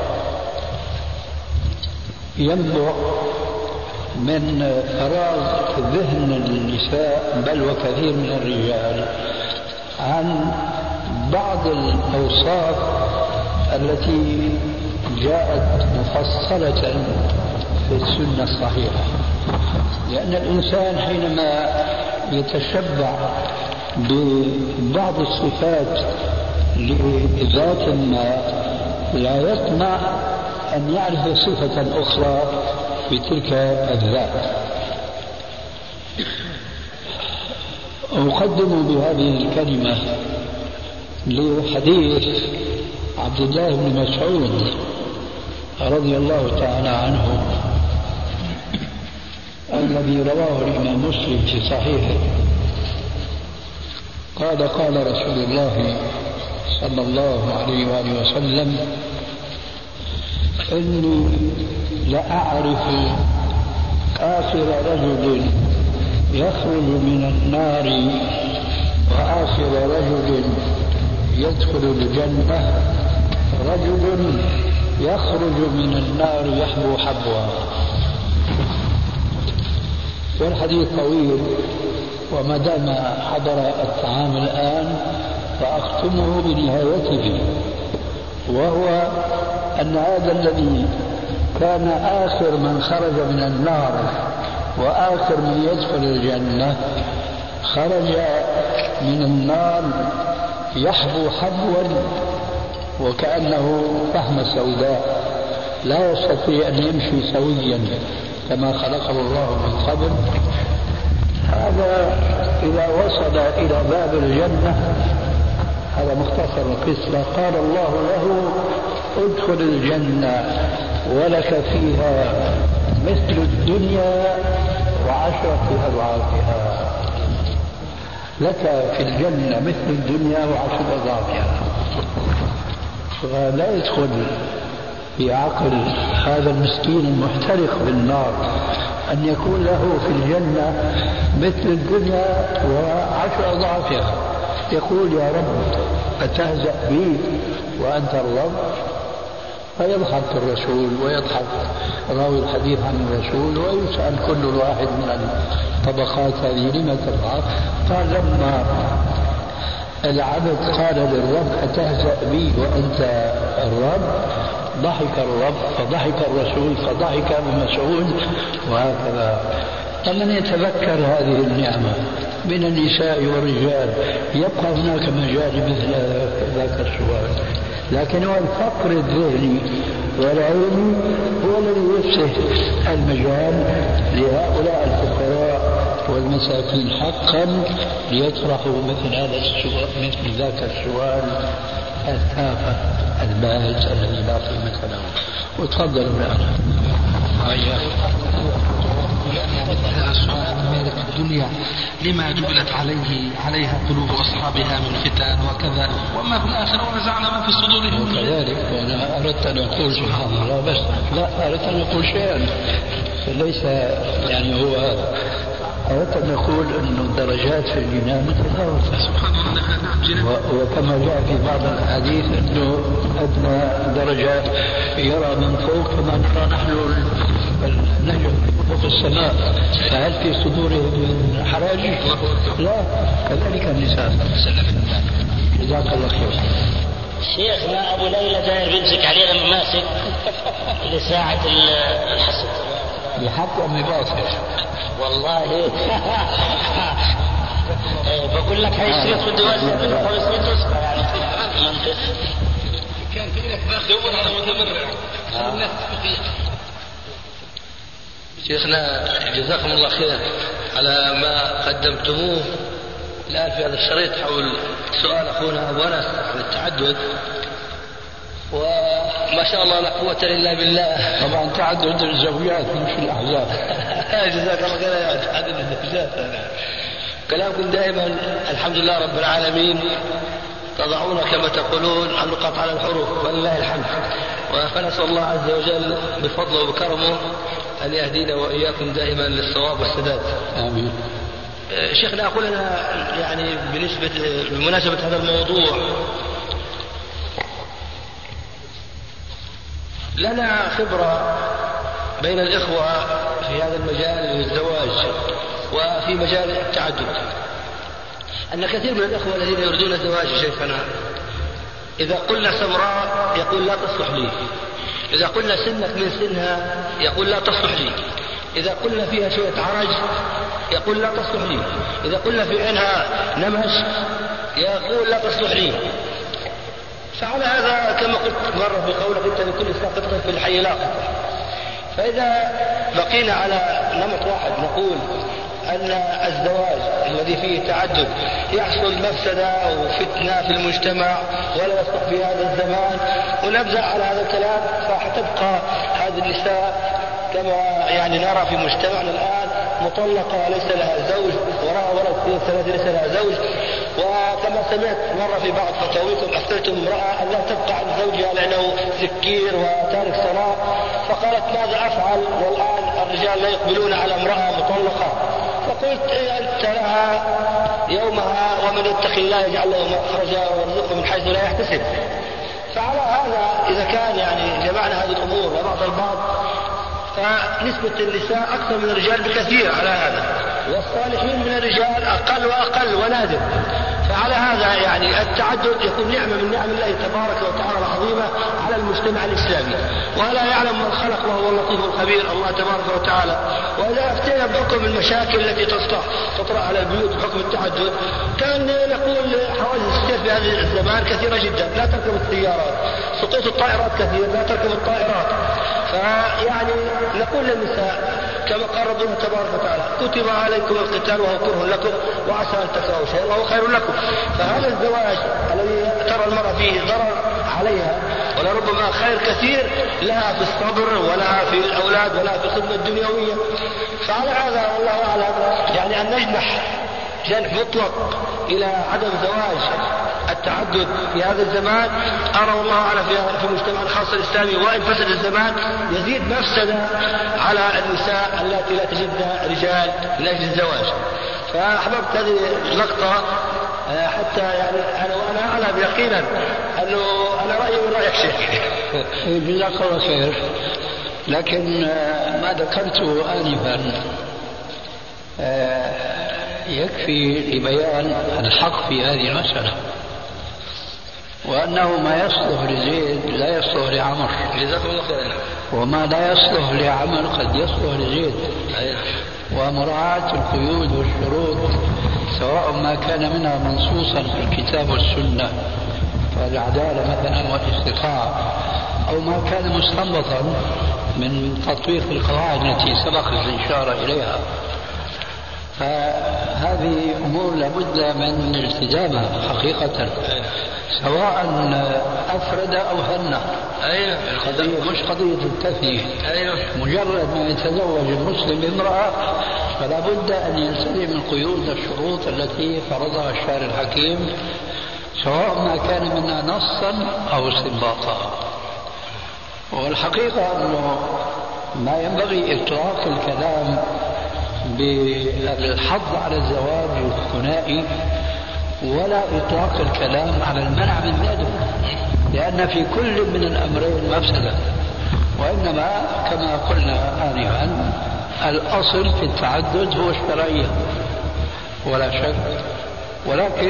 ينبع من فراغ ذهن النساء بل وكثير من الرجال عن بعض الأوصاف التي جاءت مفصلة في السنة الصحيحة. لأن الإنسان حينما يتشبع ببعض الصفات لذات ما لا يطمع أن يعرف صفة أخرى في تلك الذات. أقدم بهذه الكلمة لحديث عبد الله بن مسعود رضي الله تعالى عنه الذي رواه الإمام مسلم في صحيحه. قال رسول الله صلى الله عليه وآله وسلم: إني لأعرف آخر رجل يخرج من النار وآخر رجل يدخل الجنة رجل يخرج من النار يحبو حبوا. والحديث طويل، وما دام حضر الطعام الآن فأختمه بنهايته. وهو أن هذا الذي كان آخر من خرج من النار وآخر من يدخل الجنة خرج من النار يحبو حبوا وكأنه فحمة سوداء لا يستطيع أن يمشي سويا كما خلقه الله من قبل. هذا إذا وصل إلى باب الجنة، هذا مختصر القصة، قال الله له ادخل الجنة ولك فيها مثل الدنيا و10 أضعافها. لك في الجنة مثل الدنيا و10 أضعافها. فلا يدخل في عقل هذا المسكين المحترق بالنار أن يكون له في الجنة مثل الدنيا و10 أضعافها. يقول يا رب أتهزأ بي وأنت الرب؟ فيضحك الرسول ويضحك راوي الحديث عن الرسول ويسأل كل واحد من الطبقات هذه لما تضحك؟ قال لما العبد قال للرب أتهزأ بي وأنت الرب ضحك الرب فضحك الرسول فضحك ابن مسعود وهكذا. فمن يتذكر هذه النعمة من النساء والرجال يبقى هناك مجال مثل ذاك السؤال، لكن هو الفقر الذهني والعلمي هو الذي يفسح المجال لهؤلاء الفقراء والمساكين حقا ليطرحوا مثل هذا السؤال، مثل ذاك السؤال التافه الباهت الذي لا قيمة له. وتفضلوا معنا. هذا السؤال مالك الدنيا لما جبلت عليها قلوب أصحابها من فتن وكذا، وما في الآخرة ونزعنا ما في صدورهم. وكذلك أنا أردت أن أقول سبحان الله، بس لا أردت أن أقول شيئا ليس يعني هو هذا. أردت أن أقول أن الدرجات في الجنان متفاوتة سبحان الله، وكما جاء في بعض الأحاديث أنه أدنى درجة يرى من فوق كما نرى نحن النجم فوق السماء، فهل في صدورهم من حراجي؟ لا، كذلك النساء. جزاك الله خير. شيخنا أبو ليلى داير بيمسك عليه لما ماسك لساعة الحسد بحق أم باطل؟ والله بقول لك هيشترك في الدواء منه 500 نسخة يعني منطق. كان في لك دور على متبرع الناس فيه. شيخنا جزاكم الله خير على ما قدمتموه الآن في هذا الشريط حول سؤال أخونا أبو أنس عن التعدد، وما شاء الله لا قوة إلا بالله. طبعا تعدد الزوجات مش الأحزاب. جزاك الله خير. تعدد الزوجات كلامكم دائما الحمد لله رب العالمين تضعون كما تقولون النقاط على الحروف ولله الحمد، فنسأل الله عز وجل بفضله وبكرمه أن يهدينا وإياكم دائما للصواب والسداد. آمين. شيخنا أقول أنا يعني بمناسبة هذا الموضوع لنا خبرة بين الإخوة في هذا المجال للزواج وفي مجال التعدد، أن كثير من الإخوة الذين يريدون الزواج شيخنا إذا قلنا سمراء يقول لا تصلح لي، إذا قلنا سنك من سنها يقول لا تصلح لي، إذا قلنا فيها شوية عرج يقول لا تصلح لي، إذا قلنا في عينها نمش يقول لا تصلح لي. فعلى هذا كما قلت مرة بقولك أنت لكل ساقطة في الحي لاقطة. فإذا بقينا على نمط واحد نقول أن الزواج الذي فيه تعدد يحصل مفسدة وفتنة في المجتمع ولا يصلح في هذا الزمان، ونبدأ على هذا الكلام فحتبقى هذه النساء كما يعني نرى في مجتمعنا الآن مطلقة ليس لها زوج، وراء ولد 2 3 ليس لها زوج. وكما سمعت مرة في بعض فتاويكم أفتيتم امرأة أن لا تبقى عن زوجها لأنه سكير وتارك صلاة، فقالت ماذا أفعل والآن الرجال لا يقبلون على امرأة مطلقة؟ فقلت أنت لها يومها ومن يتقي الله يجعل له مخرجا ويرزقه من حيث لا يحتسب. فعلى هذا إذا كان يعني جمعنا هذه الأمور وبعض البعض فنسبة النساء أكثر من الرجال بكثير على هذا، والصالحين من الرجال أقل وأقل ونادر. فعلى هذا يعني التعدد يكون نعمة من نعم الله تبارك وتعالى العظيمة المجتمع الإسلامي، ولا يعلم من خلق وهو اللطيف الخبير الله تبارك وتعالى. وإذا أفتينا بحكم المشاكل التي تطرأ على البيوت بحكم التعدد، كان نقول حوادث السير في هذا الزمان كثيرة جدا، لا تركب السيارات، سقوط الطائرات كثير، لا تركب الطائرات. فيعني نقول للنساء كما قال ربنا تبارك وتعالى: كتب عليكم القتال وهو كره لكم وعسى أن تكرهوا شيئا وهو خير لكم. فهذا الزواج الذي ترى المرأة فيه ضرر عليها ولربما خير كثير لها في الصبر ولها في الأولاد ولها في الخدمة الدنيوية. فعلى هذا والله أعلم يعني أن نجنح جنح مطلق إلى عدم زواج التعدد في هذا الزمان، أرى والله أعلم في المجتمع الخاص الإسلامي، وإن فسد الزمان يزيد مفسدة على النساء التي لا تجدن رجال من أجل الزواج. فأحببت هذه اللقطة حتى يعني أنا أعلم يقينا أنه أنا رأيي من رأيك شيخ. جزاك الله خير. لكن ما ذكرته آنفا يكفي لبيان الحق في هذه المسألة، وأنه ما يصلح لزيد لا يصلح لعمر، وما لا يصلح لعمر قد يصلح لزيد. ومراعاة القيود والشروط سواء ما كان منها منصوصا في الكتاب والسنة كالعدالة مثلا والاستطاعة، أو ما كان مستنبطا من تطبيق القواعد التي سبق الإشارة إليها، فهذه أمور لابد من التزامها حقيقة، سواء أفرد أو هنى. القضية مش قضية التثنية. مجرد ما يتزوج المسلم بامرأة فلا بد أن يلتزم القيود والشروط التي فرضها الشارع الحكيم، سواء ما كان منها نصا أو استنباطا. والحقيقة أنه ما ينبغي إطلاق الكلام بالحظ على الزواج الثنائي ولا إطلاق الكلام على المنع من ذلك، لأن في كل من الأمرين مفسدة. وإنما كما قلنا آنفا الأصل في التعدد هو الشرعية ولا شك، ولكن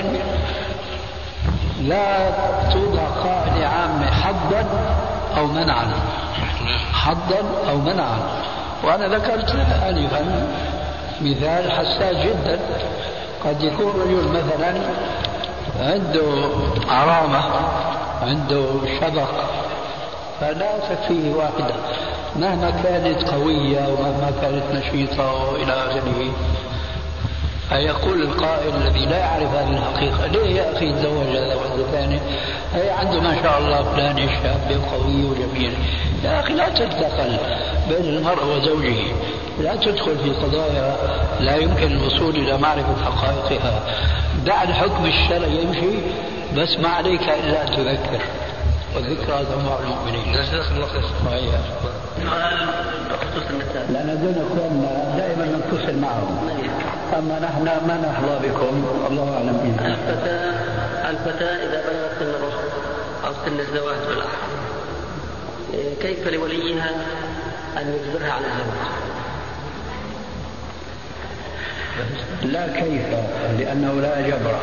لا توضع قاعدة عامة حظا أو منعا، حظا أو منعا. وأنا ذكرت آنفا مثال حساس جدا، قد يكون رجل مثلا عنده عرامة، عنده شبق، فلا تكفيه واحدة مهما كانت قوية ومهما كانت نشيطة وإلى آخره. فيقول القائل الذي لا يعرف هذه الحقيقة: ليه يا أخي تزوج هذا واحدة ثانية؟ هي عنده ما شاء الله فلان شاب قوي وجميل. يا أخي لا تتدخل بين المرء وزوجه، لا تدخل في قضايا لا يمكن الوصول إلى معرفة حقائقها. دع الحكم الشرعي يمشي، بس ما عليك إلا أن تذكر، والذكرى تنفع المؤمنين. لأن دون أخواننا دائما نتصل معهم، أما نحن ما نحظى بكم، الله أعلم بنا. الفتاة إذا بلغت سن الرشد أو سن الزواج بالأحرى، كيف لوليها أن يجبرها على الزواج؟ لا كيف، لأنه لا جبر.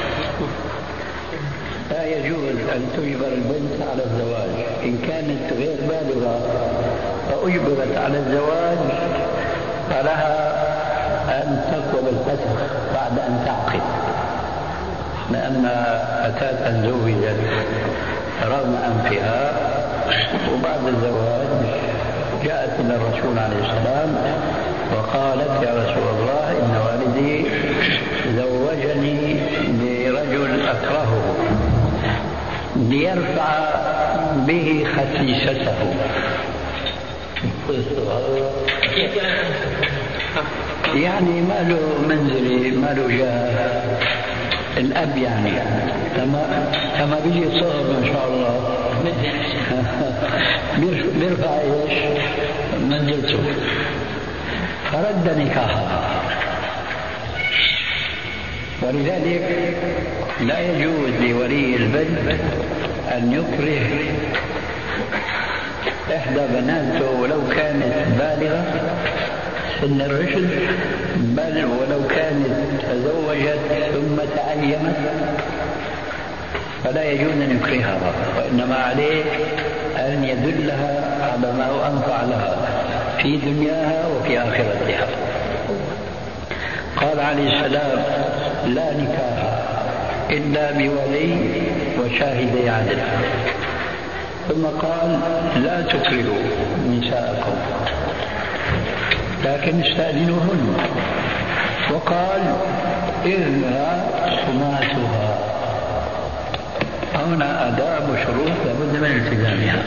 لا يجوز أن تجبر البنت على الزواج. إن كانت غير بالغة فأجبرت على الزواج فلها أن تقبل الفتح بعد أن تعقد، لأن فتاة زوجت رغم أنفها وبعد الزواج جاءت إلى الرسول عليه السلام وقالت: يا رسول الله، إن والدي زوجني برجل أكرهه ليرفع به خسيسته. يعني ما له منزلي، ما له جاه، الأب يعني كما بيجي صغر ما شاء الله بيرفع ايش منزلته، فرد نكاحها. ولذلك لا يجوز لولي البنت أن يكره إحدى بناته ولو كانت بالغة سن الرشد، بل ولو كانت تزوجت ثم تأيمت، فلا يجوز أن يكرهها، وإنما عليه أن يدلها على ما هو أنفع لها في دنياها وفي آخرتها. قال عليه السلام: لا نكاح إلا بولي وشاهدي عدل. ثم قال: لا تكرهوا نساءكم لكن استأذنوهن. وقال: إذنها صماتها. هنا آداب وشروط لابد من التزامها.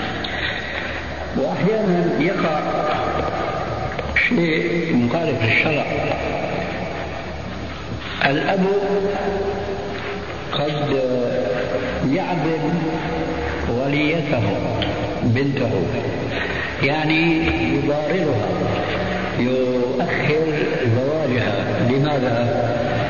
وأحيانا يقع شيء مخالف للشرع. الأب قد يعدل وليته بنته، يعني يضاررها، يؤخر زواجها. لماذا؟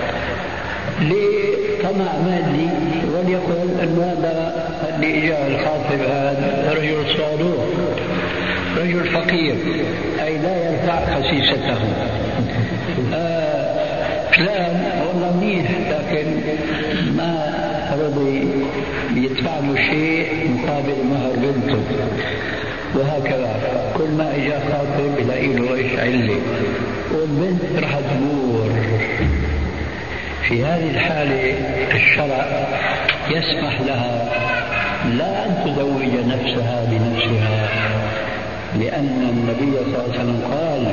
لطمع مادي، وليقل أن هذا اللي جاء الخاطب هذا رجل صالح، رجل فقير، أي لا يرفع خسيسته. فلان والله منيح لكن ما رضي يدفع له شيء مقابل مهر بنته، وهكذا. كل ما اجى خاطب يلاقي له ايش علة، والبنت راح تمور. في هذه الحالة الشرع يسمح لها لا أن تزوج نفسها بنفسها، لأن النبي صلى الله عليه وسلم قال: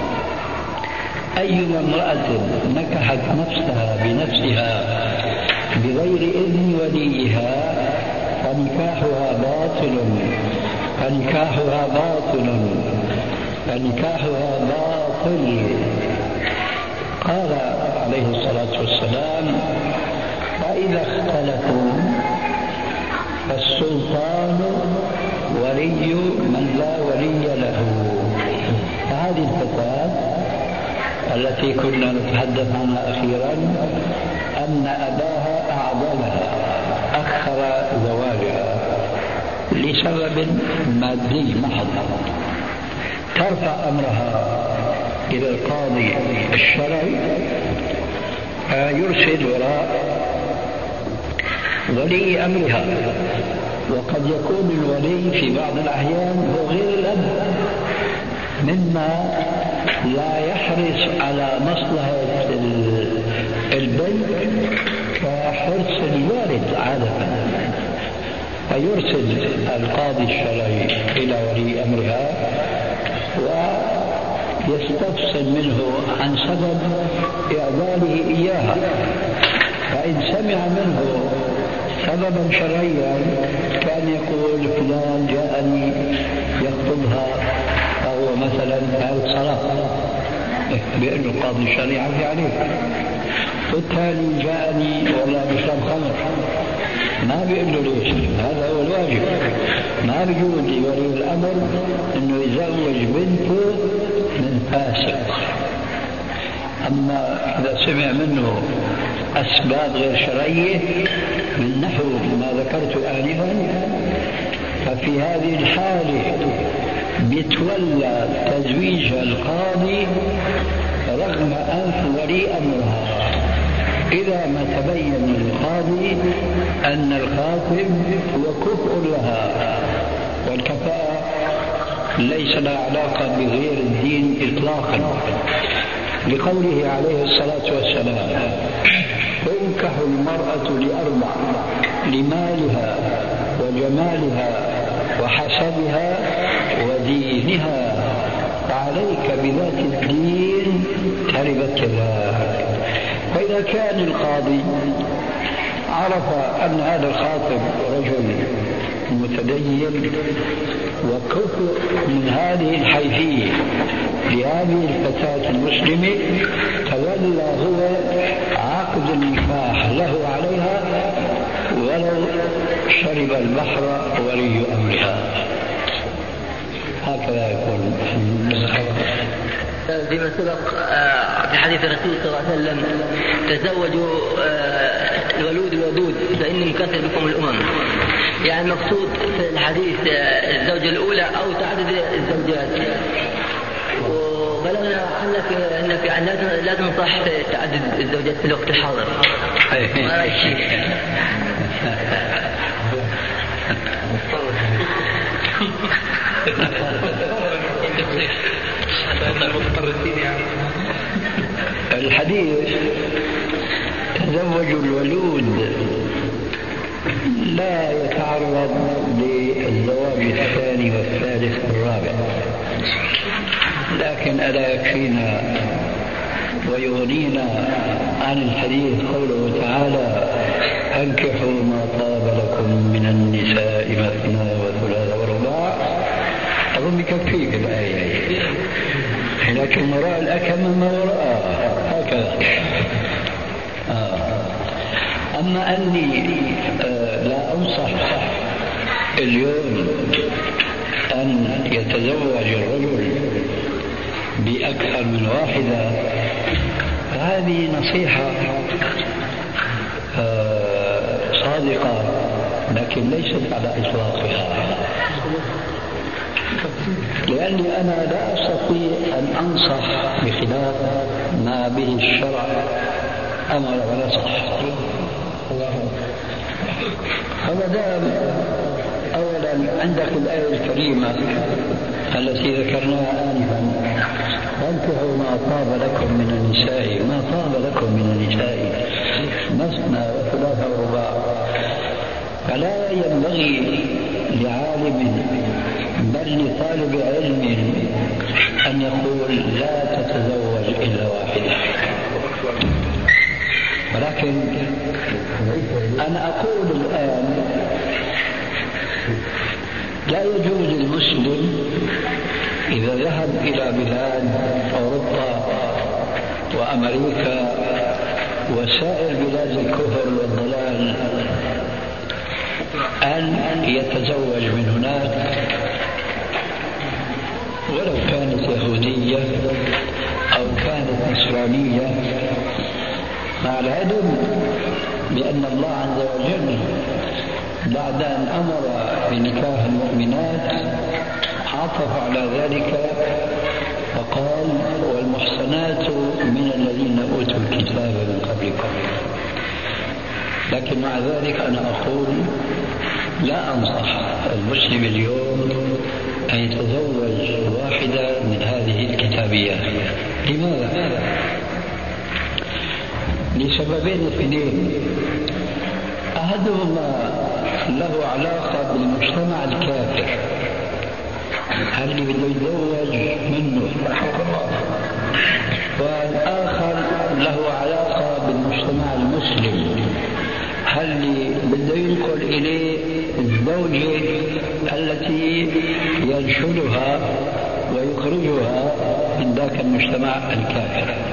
أيما امرأة نكحت نفسها بنفسها بغير إذن وليها فنكاحها باطل، فنكاحها باطل، فنكاحها باطل. قال عليه الصلاة والسلام: فإذا اختلفوا فالسلطان ولي من لا ولي له. فهذه الفتاة التي كنا نتحدث عنها أخيرا أن أباها أعضلها، أخر زواجها لسبب مادي محض، ترفع أمرها إلى القاضي الشرعي، يرسل وراء ولي أمرها. وقد يكون الولي في بعض الأحيان هو غير الأب، مما لا يحرص على مصلحة البنت كحرص الوالد عادة، فيرسل القاضي الشرعي إلى ولي أمرها ويستفسر منه عن سبب إعداله إياها. فإن سمع منه سببا شرعيا كان يقول: فلان جاءني يخطبها، فهو مثلا هذا صلاة، بأن القاضي الشرعي عفي عليه. والثاني جاءني والله بشرب خمر، ما بيقول له ليش، هذا هو الواجب. ما بيجوز لولي الأمر أنه يزوج بنته من فاسق. أما إذا سمع منه أسباب غير شرعية من نحو ما ذكرت آنفا، ففي هذه الحالة يتولى تزويجها القاضي رغم أنف ولي أمرها، إذا ما تبين للقاضي أن الخاطب هو كفء لها، والكفاءة ليس لها علاقة بغير الدين إطلاقا، لقوله عليه الصلاة والسلام: تنكح المرأة لأربع: لمالها وجمالها وحسبها ودينها، فعليك بذات الدين تربت يداك. فإذا كان القاضي عرف أن هذا الخاطب رجل متدين وكفء من هذه الحيثية لهذه الفتاة المسلمة، تولى هو عقد النكاح له عليها ولو شرب البحر ولي أمرها. هكذا يكون. فيما سبق في حديث الرسول صلى الله عليه وسلم: تزوجوا الولود الودود فإني مكثر بكم الأمم. يعني المقصود في الحديث الزوجة الأولى أو تعدد الزوجات. وبلغنا أنك يعني لا تنصح تعدد الزوجات في الوقت الحاضر. ما رأيك شيء؟ الحديث تزوجوا الولود لا يتعرض للزواج الثاني والثالث والرابع، لكن ألا يكفينا ويغنينا عن الحديث قوله تعالى أنكحوا ما طاب لكم من النساء مثنى وثلاث ورباع. أظن يكفيك الآية، لكن وراء الأكمة ما وراءها هكذا. أما أني لا أنصح اليوم أن يتزوج الرجل بأكثر من واحدة، هذه نصيحة صادقة لكن ليست على إطلاقها، لأني أنا لا أستطيع أن أنصح بخلاف ما به الشرع أمر ونصح. فما دام أولا عندك الآية الكريمة التي ذكرناها آنفا فانكحوا ما طاب لكم من النساء، ما طاب لكم من النساء مثنى وثلاث ورباع، فلا ينبغي لعالم بل لطالب علم أن يقول لا تتزوج إلا واحدة. ولكن أنا أقول الآن لا يجوز للمسلم إذا ذهب إلى بلاد أوروبا وأمريكا وسائر بلاد الكفر والضلال أن يتزوج من هناك ولو كانت يهودية أو كانت نصرانية، مع العلم بأن الله عز وجل بعد أن أمر بنكاح المؤمنات عطف على ذلك فقال والمحصنات من الذين أوتوا الكتاب من قبلكم. لكن مع ذلك أنا أقول لا أنصح المسلم اليوم أن يتزوج واحدة من هذه الكتابيات. لماذا؟ لسببين اثنين، أحدهما له علاقة بالمجتمع الكافر، هل اللي بده يتزوج منه، والآخر له علاقة بالمجتمع المسلم، هل اللي بده ينقل إليه الزوجة التي ينشلها ويخرجها من ذاك المجتمع الكافر.